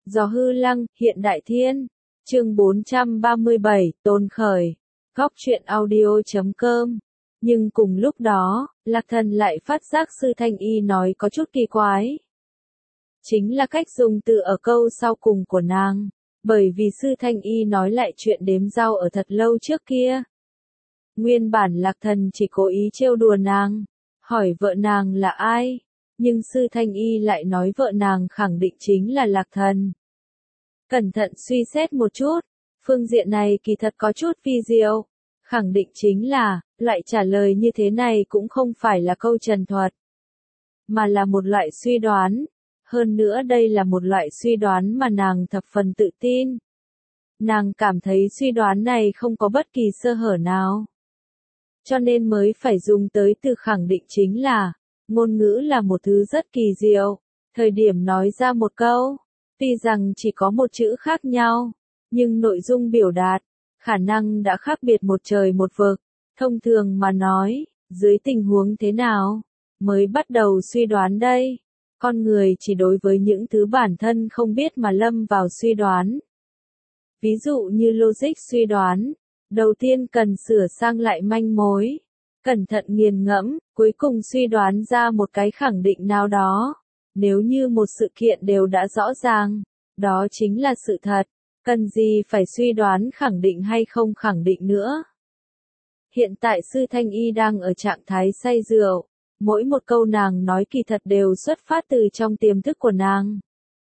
Gió hư lăng, hiện đại thiên. Chương 437, Tôn khởi. Góc truyện audio.com. Nhưng cùng lúc đó, Lạc Thần lại phát giác Sư Thanh Y nói có chút kỳ quái. Chính là cách dùng từ ở câu sau cùng của nàng. Bởi vì Sư Thanh Y nói lại chuyện đếm rau ở thật lâu trước kia. Nguyên bản Lạc Thần chỉ cố ý trêu đùa nàng, hỏi vợ nàng là ai, nhưng Sư Thanh Y lại nói vợ nàng khẳng định chính là Lạc Thần. Cẩn thận suy xét một chút, phương diện này kỳ thật có chút vi diệu, khẳng định chính là, loại trả lời như thế này cũng không phải là câu trần thuật, mà là một loại suy đoán, hơn nữa đây là một loại suy đoán mà nàng thập phần tự tin. Nàng cảm thấy suy đoán này không có bất kỳ sơ hở nào. Cho nên mới phải dùng tới từ khẳng định chính là, ngôn ngữ là một thứ rất kỳ diệu, thời điểm nói ra một câu, tuy rằng chỉ có một chữ khác nhau, nhưng nội dung biểu đạt, khả năng đã khác biệt một trời một vực. Thông thường mà nói, dưới tình huống thế nào, mới bắt đầu suy đoán đây, con người chỉ đối với những thứ bản thân không biết mà lâm vào suy đoán. Ví dụ như logic suy đoán. Đầu tiên cần sửa sang lại manh mối, cẩn thận nghiền ngẫm, cuối cùng suy đoán ra một cái khẳng định nào đó. Nếu như một sự kiện đều đã rõ ràng, đó chính là sự thật, cần gì phải suy đoán khẳng định hay không khẳng định nữa. Hiện tại Sư Thanh Y đang ở trạng thái say rượu, mỗi một câu nàng nói kỳ thật đều xuất phát từ trong tiềm thức của nàng.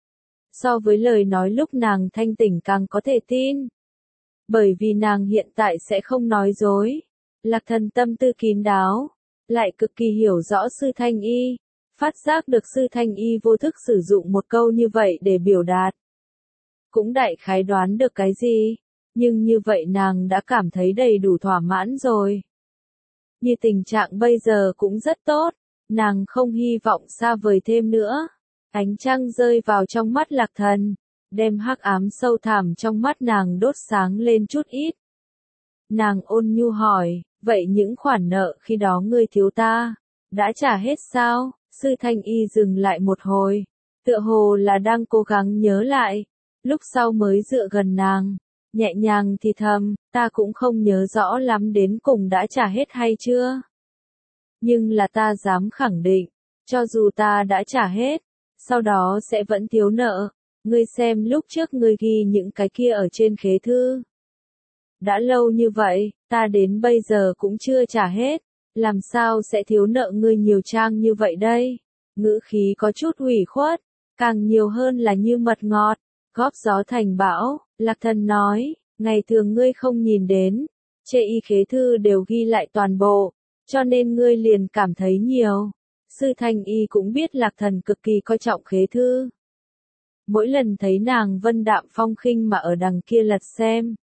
So với lời nói lúc nàng thanh tỉnh càng có thể tin. Bởi vì nàng hiện tại sẽ không nói dối. Lạc Thần tâm tư kín đáo, lại cực kỳ hiểu rõ Sư Thanh Y, phát giác được Sư Thanh Y vô thức sử dụng một câu như vậy để biểu đạt. Cũng đại khái đoán được cái gì, nhưng như vậy nàng đã cảm thấy đầy đủ thỏa mãn rồi. Như tình trạng bây giờ cũng rất tốt, nàng không hy vọng xa vời thêm nữa. Ánh trăng rơi vào trong mắt Lạc Thần, đem hắc ám sâu thẳm trong mắt nàng đốt sáng lên chút ít. Nàng ôn nhu hỏi, vậy những khoản nợ khi đó ngươi thiếu ta, đã trả hết sao? Sư Thanh Y dừng lại một hồi, tựa hồ là đang cố gắng nhớ lại, lúc sau mới dựa gần nàng, nhẹ nhàng thì thầm, ta cũng không nhớ rõ lắm đến cùng đã trả hết hay chưa. Nhưng là ta dám khẳng định, cho dù ta đã trả hết, sau đó sẽ vẫn thiếu nợ. Ngươi xem lúc trước ngươi ghi những cái kia ở trên khế thư. Đã lâu như vậy, ta đến bây giờ cũng chưa trả hết, làm sao sẽ thiếu nợ ngươi nhiều trang như vậy đây? Ngữ khí có chút ủy khuất, càng nhiều hơn là như mật ngọt, góp gió thành bão. Lạc Thần nói, ngày thường ngươi không nhìn đến, chê y khế thư đều ghi lại toàn bộ, cho nên ngươi liền cảm thấy nhiều. Sư Thanh Y cũng biết Lạc Thần cực kỳ coi trọng khế thư. Mỗi lần thấy nàng vân đạm phong khinh mà ở đằng kia lật xem,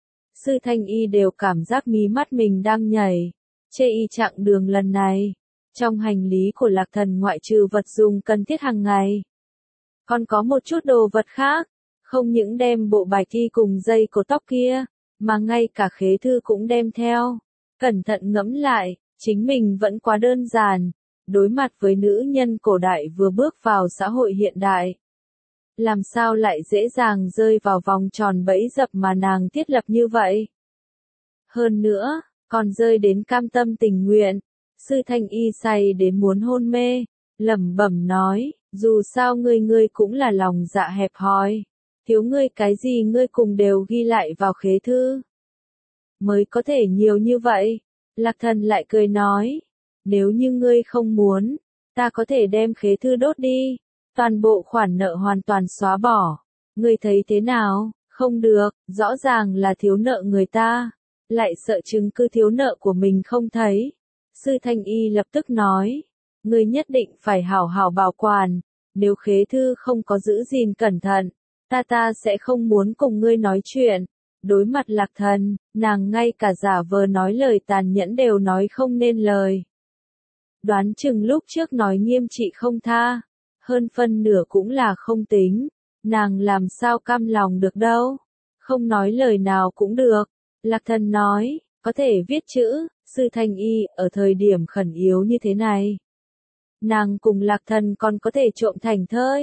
Sư Thanh Y đều cảm giác mí mắt mình đang nhảy. Chê y chặng đường lần này, trong hành lý của Lạc Thần ngoại trừ vật dùng cần thiết hàng ngày, còn có một chút đồ vật khác, không những đem bộ bài thi cùng dây cột tóc kia, mà ngay cả khế thư cũng đem theo. Cẩn thận ngẫm lại, chính mình vẫn quá đơn giản, đối mặt với nữ nhân cổ đại vừa bước vào xã hội hiện đại. Làm sao lại dễ dàng rơi vào vòng tròn bẫy dập mà nàng thiết lập như vậy? Hơn nữa, còn rơi đến cam tâm tình nguyện. Sư Thanh Y say đến muốn hôn mê, lẩm bẩm nói, dù sao ngươi cũng là lòng dạ hẹp hòi, thiếu ngươi cái gì ngươi cùng đều ghi lại vào khế thư. Mới có thể nhiều như vậy. Lạc Thần lại cười nói, nếu như ngươi không muốn, ta có thể đem khế thư đốt đi. Toàn bộ khoản nợ hoàn toàn xóa bỏ. Ngươi thấy thế nào? Không được, rõ ràng là thiếu nợ người ta, lại sợ chứng cứ thiếu nợ của mình không thấy. Sư Thanh Y lập tức nói, ngươi nhất định phải hảo hảo bảo quản, nếu khế thư không có giữ gìn cẩn thận, ta sẽ không muốn cùng ngươi nói chuyện. Đối mặt Lạc Thần, nàng ngay cả giả vờ nói lời tàn nhẫn đều nói không nên lời. Đoán chừng lúc trước nói nghiêm trị không tha, hơn phân nửa cũng là không tính, nàng làm sao cam lòng được đâu, không nói lời nào cũng được. Lạc Thần nói, có thể viết chữ. Sư Thanh Y, ở thời điểm khẩn yếu như thế này, nàng cùng Lạc Thần còn có thể trộm thành thơi,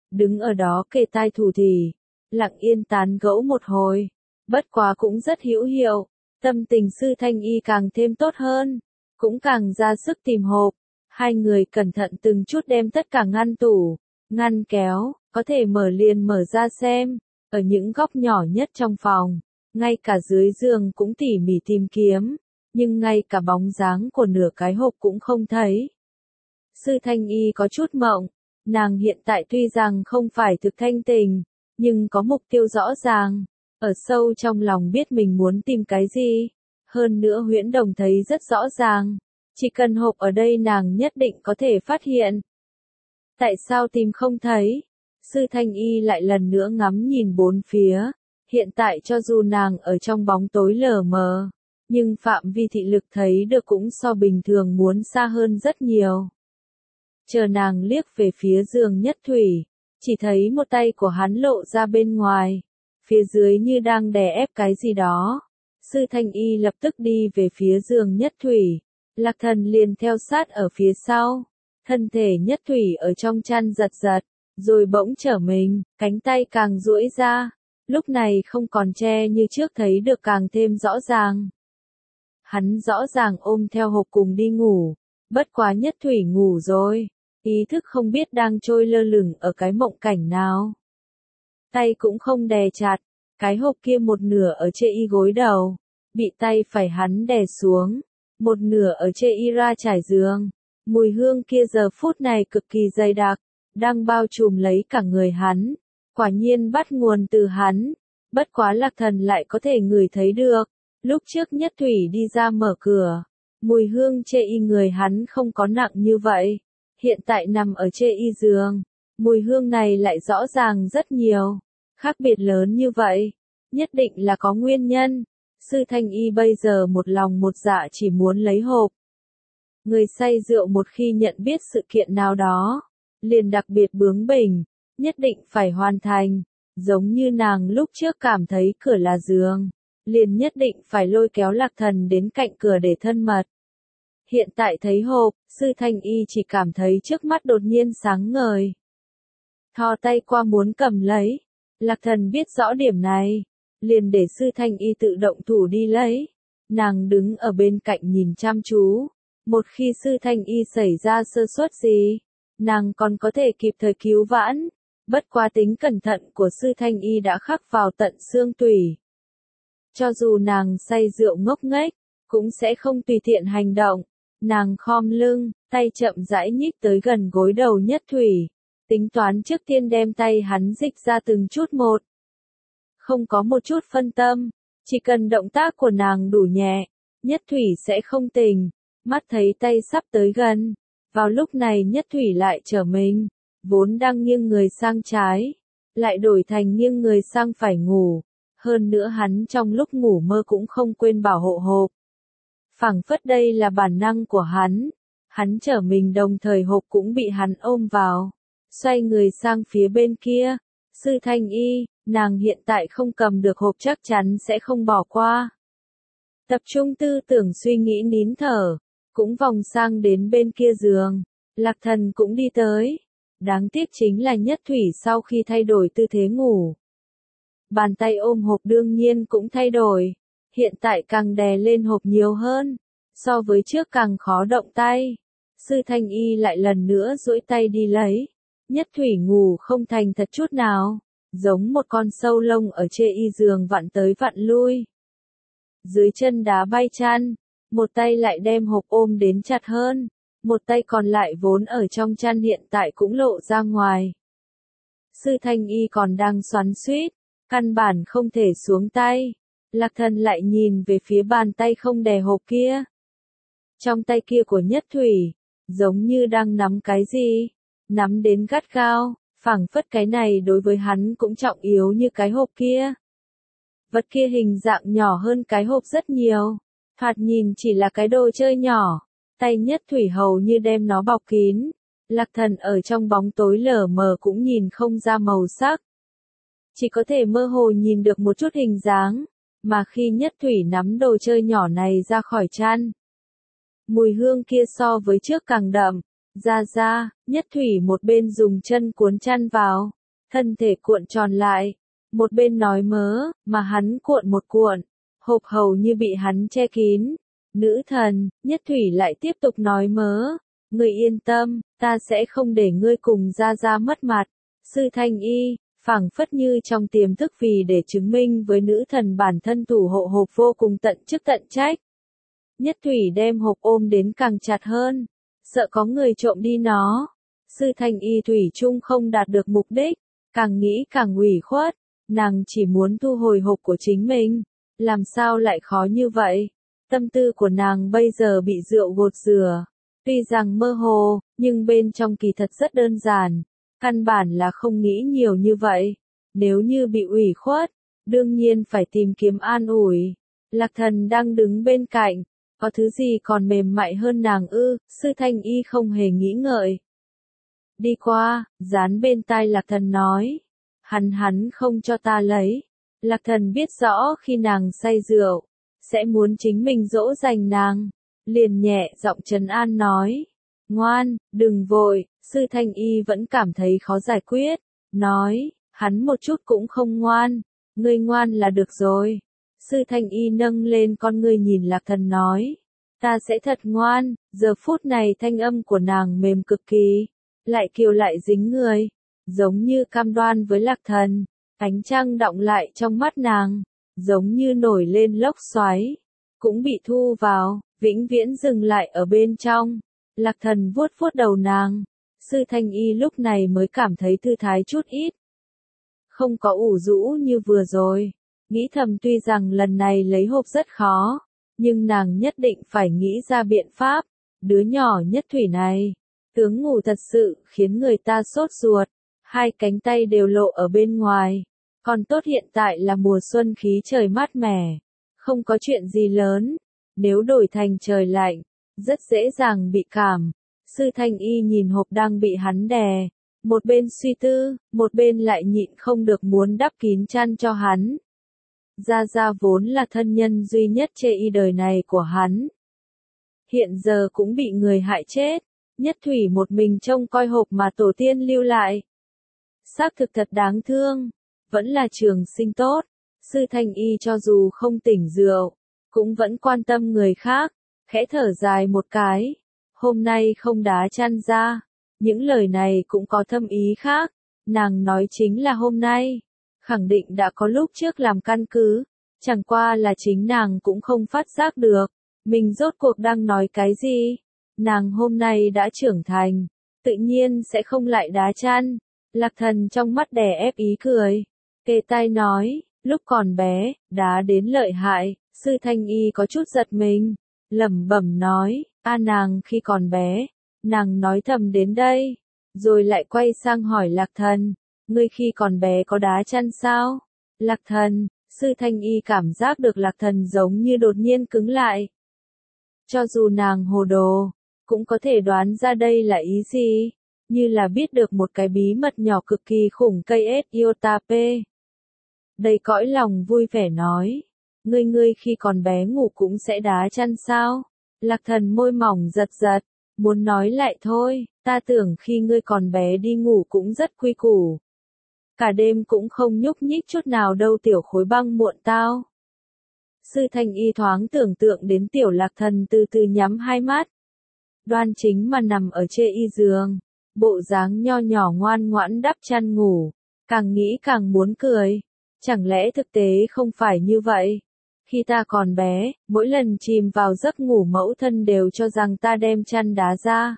đứng ở đó kề tai thủ thỉ, lặng yên tán gẫu một hồi. Bất quá cũng rất hữu hiệu, tâm tình Sư Thanh Y càng thêm tốt hơn, cũng càng ra sức tìm hộp. Hai người cẩn thận từng chút đem tất cả ngăn tủ, ngăn kéo, có thể mở liền mở ra xem, ở những góc nhỏ nhất trong phòng, ngay cả dưới giường cũng tỉ mỉ tìm kiếm, nhưng ngay cả bóng dáng của nửa cái hộp cũng không thấy. Sư Thanh Y có chút mộng, nàng hiện tại tuy rằng không phải thực thanh tình, nhưng có mục tiêu rõ ràng, ở sâu trong lòng biết mình muốn tìm cái gì. Hơn nữa Huyễn Đồng thấy rất rõ ràng, chỉ cần hộp ở đây nàng nhất định có thể phát hiện. Tại sao tìm không thấy? Sư Thanh Y lại lần nữa ngắm nhìn bốn phía, hiện tại cho dù nàng ở trong bóng tối lờ mờ, nhưng phạm vi thị lực thấy được cũng so bình thường muốn xa hơn rất nhiều. Chờ nàng liếc về phía giường Nhất Thủy, chỉ thấy một tay của hắn lộ ra bên ngoài, phía dưới như đang đè ép cái gì đó. Sư Thanh Y lập tức đi về phía giường Nhất Thủy, Lạc Thần liền theo sát ở phía sau. Thân thể Nhất Thủy ở trong chăn giật giật, rồi bỗng trở mình, cánh tay càng duỗi ra, lúc này không còn che như trước thấy được càng thêm rõ ràng. Hắn rõ ràng ôm theo hộp cùng đi ngủ, bất quá Nhất Thủy ngủ rồi, ý thức không biết đang trôi lơ lửng ở cái mộng cảnh nào. Tay cũng không đè chặt, cái hộp kia một nửa ở chê y gối đầu, bị tay phải hắn đè xuống, một nửa ở chê y ra trải giường. Mùi hương kia giờ phút này cực kỳ dày đặc, đang bao trùm lấy cả người hắn, quả nhiên bắt nguồn từ hắn, bất quá Lạc Thần lại có thể ngửi thấy được. Lúc trước Nhất Thủy đi ra mở cửa, mùi hương chê y người hắn không có nặng như vậy, hiện tại nằm ở chê y giường, mùi hương này lại rõ ràng rất nhiều, khác biệt lớn như vậy, nhất định là có nguyên nhân. Sư Thanh Y bây giờ một lòng một dạ chỉ muốn lấy hộp. Người say rượu một khi nhận biết sự kiện nào đó, liền đặc biệt bướng bỉnh, nhất định phải hoàn thành, giống như nàng lúc trước cảm thấy cửa là giường, liền nhất định phải lôi kéo Lạc Thần đến cạnh cửa để thân mật. Hiện tại thấy hộp, Sư Thanh Y chỉ cảm thấy trước mắt đột nhiên sáng ngời. Thò tay qua muốn cầm lấy, Lạc Thần biết rõ điểm này, liền để Sư Thanh Y tự động thủ đi lấy. Nàng đứng ở bên cạnh nhìn chăm chú, một khi Sư Thanh Y xảy ra sơ suất gì, nàng còn có thể kịp thời cứu vãn, bất quá tính cẩn thận của Sư Thanh Y đã khắc vào tận xương tủy. Cho dù nàng say rượu ngốc nghếch, cũng sẽ không tùy tiện hành động. Nàng khom lưng, tay chậm rãi nhích tới gần gối đầu Nhất Thủy, tính toán trước tiên đem tay hắn dịch ra từng chút một. Không có một chút phân tâm, chỉ cần động tác của nàng đủ nhẹ, Nhất Thủy sẽ không tỉnh. Mắt thấy tay sắp tới gần, vào lúc này Nhất Thủy lại trở mình, vốn đang nghiêng người sang trái, lại đổi thành nghiêng người sang phải ngủ. Hơn nữa hắn trong lúc ngủ mơ cũng không quên bảo hộ hộp. Phảng phất đây là bản năng của hắn trở mình đồng thời hộp cũng bị hắn ôm vào, xoay người sang phía bên kia. Sư Thanh Y, nàng hiện tại không cầm được hộp chắc chắn sẽ không bỏ qua. Tập trung tư tưởng suy nghĩ nín thở, cũng vòng sang đến bên kia giường, Lạc Thần cũng đi tới. Đáng tiếc chính là Nhất Thủy sau khi thay đổi tư thế ngủ, bàn tay ôm hộp đương nhiên cũng thay đổi, hiện tại càng đè lên hộp nhiều hơn, so với trước càng khó động tay. Sư Thanh Y lại lần nữa duỗi tay đi lấy, Nhất Thủy ngủ không thành thật chút nào, giống một con sâu lông ở chê y giường vặn tới vặn lui. Dưới chân đá bay chăn, một tay lại đem hộp ôm đến chặt hơn, một tay còn lại vốn ở trong chăn hiện tại cũng lộ ra ngoài. Sư Thanh Y còn đang xoắn xuýt, căn bản không thể xuống tay. Lạc Thần lại nhìn về phía bàn tay không đè hộp kia. Trong tay kia của Nhất Thủy, giống như đang nắm cái gì, nắm đến gắt gao, phảng phất cái này đối với hắn cũng trọng yếu như cái hộp kia. Vật kia hình dạng nhỏ hơn cái hộp rất nhiều, thoạt nhìn chỉ là cái đồ chơi nhỏ, tay Nhất Thủy hầu như đem nó bọc kín. Lạc Thần ở trong bóng tối lờ mờ cũng nhìn không ra màu sắc, chỉ có thể mơ hồ nhìn được một chút hình dáng, mà khi Nhất Thủy nắm đồ chơi nhỏ này ra khỏi chăn, mùi hương kia so với trước càng đậm. Ra, Nhất Thủy một bên dùng chân cuốn chăn vào, thân thể cuộn tròn lại, một bên nói mớ, mà hắn cuộn một cuộn, hộp hầu như bị hắn che kín. Nữ thần, Nhất Thủy lại tiếp tục nói mớ, ngươi yên tâm, ta sẽ không để ngươi cùng Gia Gia mất mặt. Sư Thanh Y, phảng phất như trong tiềm thức vì để chứng minh với nữ thần bản thân thủ hộ hộp vô cùng tận chức tận trách. Nhất Thủy đem hộp ôm đến càng chặt hơn, sợ có người trộm đi nó. Sư Thanh Y thủy chung không đạt được mục đích, càng nghĩ càng ủy khuất, nàng chỉ muốn thu hồi hộp của chính mình, làm sao lại khó như vậy? Tâm tư của nàng bây giờ bị rượu gột rửa, tuy rằng mơ hồ, nhưng bên trong kỳ thật rất đơn giản, căn bản là không nghĩ nhiều như vậy. Nếu như bị ủy khuất, đương nhiên phải tìm kiếm an ủi. Lạc Thần đang đứng bên cạnh, có thứ gì còn mềm mại hơn nàng ư? Sư Thanh Y không hề nghĩ ngợi. Đi qua, dán bên tai Lạc Thần nói. Hắn không cho ta lấy. Lạc Thần biết rõ khi nàng say rượu, sẽ muốn chính mình dỗ dành nàng. Liền nhẹ giọng trấn an nói. Ngoan, đừng vội, Sư Thanh Y vẫn cảm thấy khó giải quyết. Nói, hắn một chút cũng không ngoan. Ngươi ngoan là được rồi. Sư Thanh Y nâng lên con ngươi nhìn Lạc Thần nói. Ta sẽ thật ngoan. Giờ phút này thanh âm của nàng mềm cực kỳ. Lại kiều lại dính người. Giống như cam đoan với Lạc Thần. Ánh trăng đọng lại trong mắt nàng. Giống như nổi lên lốc xoáy. Cũng bị thu vào, vĩnh viễn dừng lại ở bên trong. Lạc Thần vuốt vuốt đầu nàng. Sư Thanh Y lúc này mới cảm thấy thư thái chút ít. Không có ủ rũ như vừa rồi. Nghĩ thầm tuy rằng lần này lấy hộp rất khó, nhưng nàng nhất định phải nghĩ ra biện pháp. Đứa nhỏ Nhất Thủy này, tướng ngủ thật sự khiến người ta sốt ruột. Hai cánh tay đều lộ ở bên ngoài. Còn tốt hiện tại là mùa xuân khí trời mát mẻ. Không có chuyện gì lớn. Nếu đổi thành trời lạnh, rất dễ dàng bị cảm. Sư Thanh Y nhìn hộp đang bị hắn đè. Một bên suy tư, một bên lại nhịn không được muốn đắp kín chăn cho hắn. Gia Gia vốn là thân nhân duy nhất chê y đời này của hắn. Hiện giờ cũng bị người hại chết. Nhất Thủy một mình trông coi hộp mà tổ tiên lưu lại. Xác thực thật đáng thương. Vẫn là trường sinh tốt. Sư Thanh Y cho dù không tỉnh rượu, cũng vẫn quan tâm người khác. Khẽ thở dài một cái. Hôm nay không đá chăn ra. Những lời này cũng có thâm ý khác. Nàng nói chính là hôm nay. Khẳng định đã có lúc trước làm căn cứ. Chẳng qua là chính nàng cũng không phát giác được. Mình rốt cuộc đang nói cái gì. Nàng hôm nay đã trưởng thành. Tự nhiên sẽ không lại đá chăn. Lạc Thần trong mắt đè ép ý cười. Kề tai nói, lúc còn bé, đá đến lợi hại. Sư Thanh Y có chút giật mình. Lẩm bẩm nói, nàng khi còn bé. Nàng nói thầm đến đây. Rồi lại quay sang hỏi Lạc Thần. Ngươi khi còn bé có đá chăn sao? Lạc Thần, Sư Thanh Y cảm giác được Lạc Thần giống như đột nhiên cứng lại. Cho dù nàng hồ đồ, cũng có thể đoán ra đây là ý gì. Như là biết được một cái bí mật nhỏ cực kỳ khủng cây S iota P. Đầy cõi lòng vui vẻ nói. Ngươi khi còn bé ngủ cũng sẽ đá chăn sao? Lạc Thần môi mỏng giật giật. Muốn nói lại thôi, ta tưởng khi ngươi còn bé đi ngủ cũng rất quy củ. Cả đêm cũng không nhúc nhích chút nào đâu tiểu khối băng muộn tao. Sư Thanh Y thoáng tưởng tượng đến tiểu Lạc Thần từ từ nhắm hai mắt. Đoan chính mà nằm ở chê y giường. Bộ dáng nho nhỏ ngoan ngoãn đắp chăn ngủ. Càng nghĩ càng muốn cười. Chẳng lẽ thực tế không phải như vậy? Khi ta còn bé, mỗi lần chìm vào giấc ngủ mẫu thân đều cho rằng ta đem chăn đá ra.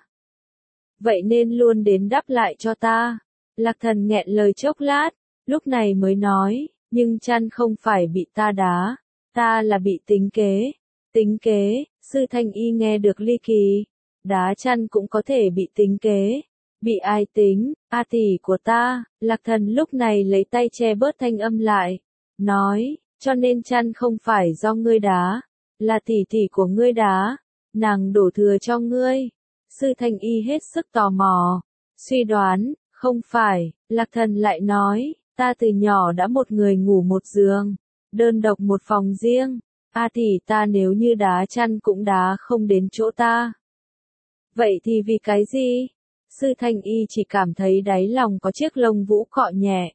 Vậy nên luôn đến đắp lại cho ta. Lạc Thần nghẹn lời chốc lát, lúc này mới nói, nhưng chăn không phải bị ta đá, ta là bị tính kế. Tính kế, Sư Thanh Y nghe được ly kỳ, đá chăn cũng có thể bị tính kế. Bị ai tính, tỷ của ta. Lạc Thần lúc này lấy tay che bớt thanh âm lại, nói, cho nên chăn không phải do ngươi đá, là tỷ của ngươi đá, nàng đổ thừa cho ngươi. Sư Thanh Y hết sức tò mò, suy đoán, không phải. Lạc Thần lại nói, ta từ nhỏ đã một người ngủ một giường, đơn độc một phòng riêng, tỷ ta nếu như đá chăn cũng đá không đến chỗ ta. Vậy thì vì cái gì? Sư Thanh Y chỉ cảm thấy đáy lòng có chiếc lông vũ cọ nhẹ.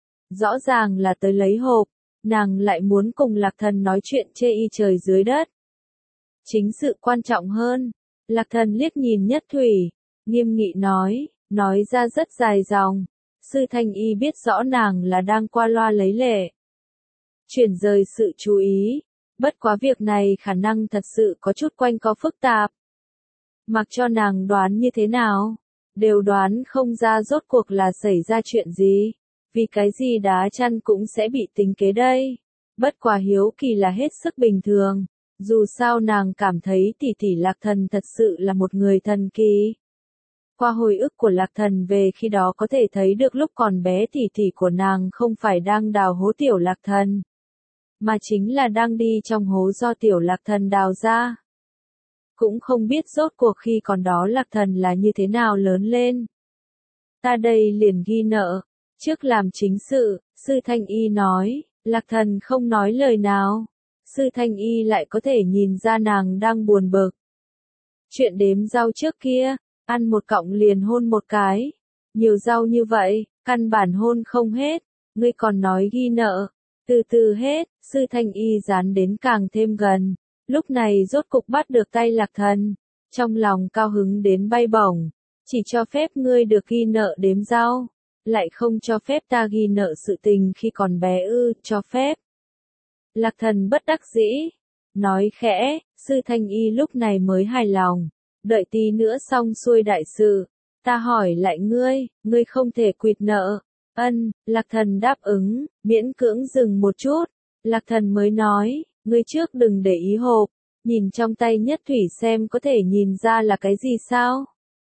Rõ ràng là tới lấy hộp, nàng lại muốn cùng Lạc Thần nói chuyện chê y trời dưới đất. Chính sự quan trọng hơn. Lạc Thần liếc nhìn Nhất Thủy, nghiêm nghị nói ra rất dài dòng. Sư Thanh Y biết rõ nàng là đang qua loa lấy lệ. Chuyển rời sự chú ý, bất quá việc này khả năng thật sự có chút quanh co phức tạp. Mặc cho nàng đoán như thế nào, đều đoán không ra rốt cuộc là xảy ra chuyện gì, vì cái gì đá chăn cũng sẽ bị tính kế đây. Bất quá hiếu kỳ là hết sức bình thường, dù sao nàng cảm thấy tỷ tỷ Lạc Thần thật sự là một người thần kỳ. Qua hồi ức của Lạc Thần về khi đó có thể thấy được lúc còn bé tỷ tỷ của nàng không phải đang đào hố tiểu Lạc Thần, mà chính là đang đi trong hố do tiểu Lạc Thần đào ra. Cũng không biết rốt cuộc khi còn đó Lạc Thần là như thế nào lớn lên. Ta đây liền ghi nợ, trước làm chính sự, Sư Thanh Y nói, Lạc Thần không nói lời nào. Sư Thanh Y lại có thể nhìn ra nàng đang buồn bực. Chuyện đếm rau trước kia, ăn một cọng liền hôn một cái. Nhiều rau như vậy, căn bản hôn không hết, ngươi còn nói ghi nợ. Từ từ hết, Sư Thanh Y dán đến càng thêm gần. Lúc này rốt cục bắt được tay Lạc Thần, trong lòng cao hứng đến bay bổng, chỉ cho phép ngươi được ghi nợ đếm rau, lại không cho phép ta ghi nợ sự tình khi còn bé ư, cho phép. Lạc Thần bất đắc dĩ, nói khẽ, Sư Thanh Y lúc này mới hài lòng, đợi tí nữa xong xuôi đại sự, ta hỏi lại ngươi không thể quỵt nợ. Lạc Thần đáp ứng, miễn cưỡng dừng một chút, Lạc Thần mới nói, ngươi trước đừng để ý hộp, nhìn trong tay Nhất Thủy xem có thể nhìn ra là cái gì sao.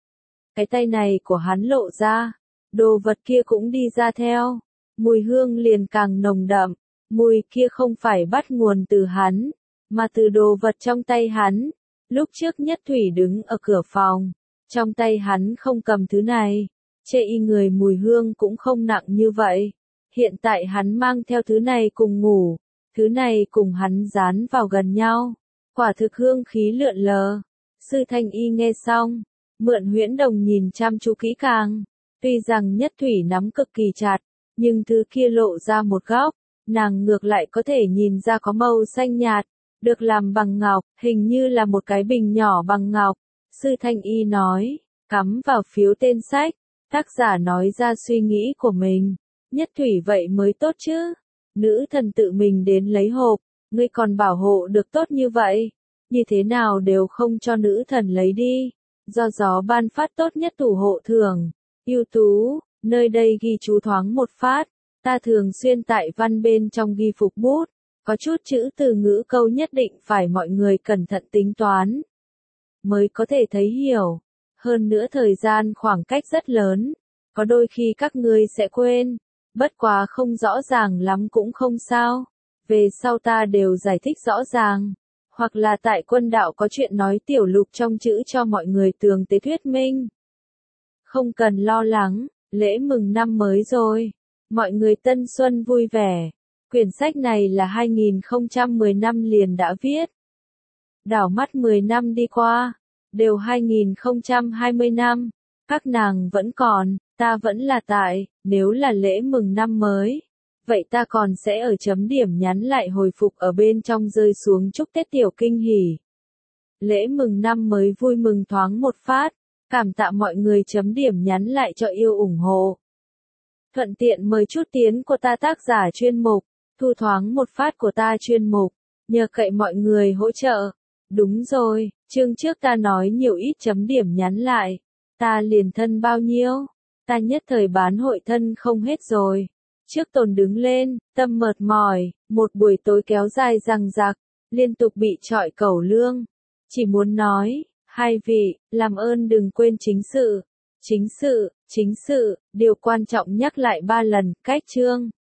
Cái tay này của hắn lộ ra, đồ vật kia cũng đi ra theo, mùi hương liền càng nồng đậm, mùi kia không phải bắt nguồn từ hắn, mà từ đồ vật trong tay hắn. Lúc trước Nhất Thủy đứng ở cửa phòng, trong tay hắn không cầm thứ này, chê y người mùi hương cũng không nặng như vậy. Hiện tại hắn mang theo thứ này cùng ngủ, thứ này cùng hắn dán vào gần nhau, quả thực hương khí lượn lờ. Sư Thanh Y nghe xong, mượn huyễn đồng nhìn chăm chú kỹ càng, tuy rằng Nhất Thủy nắm cực kỳ chặt, nhưng thứ kia lộ ra một góc, nàng ngược lại có thể nhìn ra có màu xanh nhạt, được làm bằng ngọc, hình như là một cái bình nhỏ bằng ngọc. Sư Thanh Y nói, cắm vào phiếu tên sách, tác giả nói ra suy nghĩ của mình. Nhất Thủy vậy mới tốt chứ. Nữ thần tự mình đến lấy hộp, ngươi còn bảo hộ được tốt như vậy, như thế nào đều không cho nữ thần lấy đi. Do gió ban phát tốt nhất thủ hộ thưởng, ưu tú, nơi đây ghi chú thoáng một phát, ta thường xuyên tại văn bên trong ghi phục bút, có chút chữ từ ngữ câu nhất định phải mọi người cẩn thận tính toán, mới có thể thấy hiểu. Hơn nữa thời gian khoảng cách rất lớn, có đôi khi các ngươi sẽ quên. Bất quá không rõ ràng lắm cũng không sao, về sau ta đều giải thích rõ ràng, hoặc là tại quân đạo có chuyện nói tiểu lục trong chữ cho mọi người tường tế thuyết minh. Không cần lo lắng, lễ mừng năm mới rồi, mọi người tân xuân vui vẻ. Quyển sách này là 2010 năm liền đã viết. Đảo mắt 10 năm đi qua, đều 2020 năm, các nàng vẫn còn. Ta vẫn là tại, nếu là lễ mừng năm mới, vậy ta còn sẽ ở chấm điểm nhắn lại hồi phục ở bên trong rơi xuống chúc Tết tiểu kinh hỉ. Lễ mừng năm mới vui mừng thoáng một phát, cảm tạ mọi người chấm điểm nhắn lại cho yêu ủng hộ. Thuận tiện mời chút tiến của ta tác giả chuyên mục, thu thoáng một phát của ta chuyên mục, nhờ cậy mọi người hỗ trợ. Đúng rồi, chương trước ta nói nhiều ít chấm điểm nhắn lại, ta liền thân bao nhiêu. Ta nhất thời bán hội thân không hết rồi. Trước Tồn đứng lên, tâm mệt mỏi, một buổi tối kéo dài rằng rặc, liên tục bị trọi cẩu lương. Chỉ muốn nói, hai vị, làm ơn đừng quên chính sự, điều quan trọng nhắc lại 3 lần, cách chương.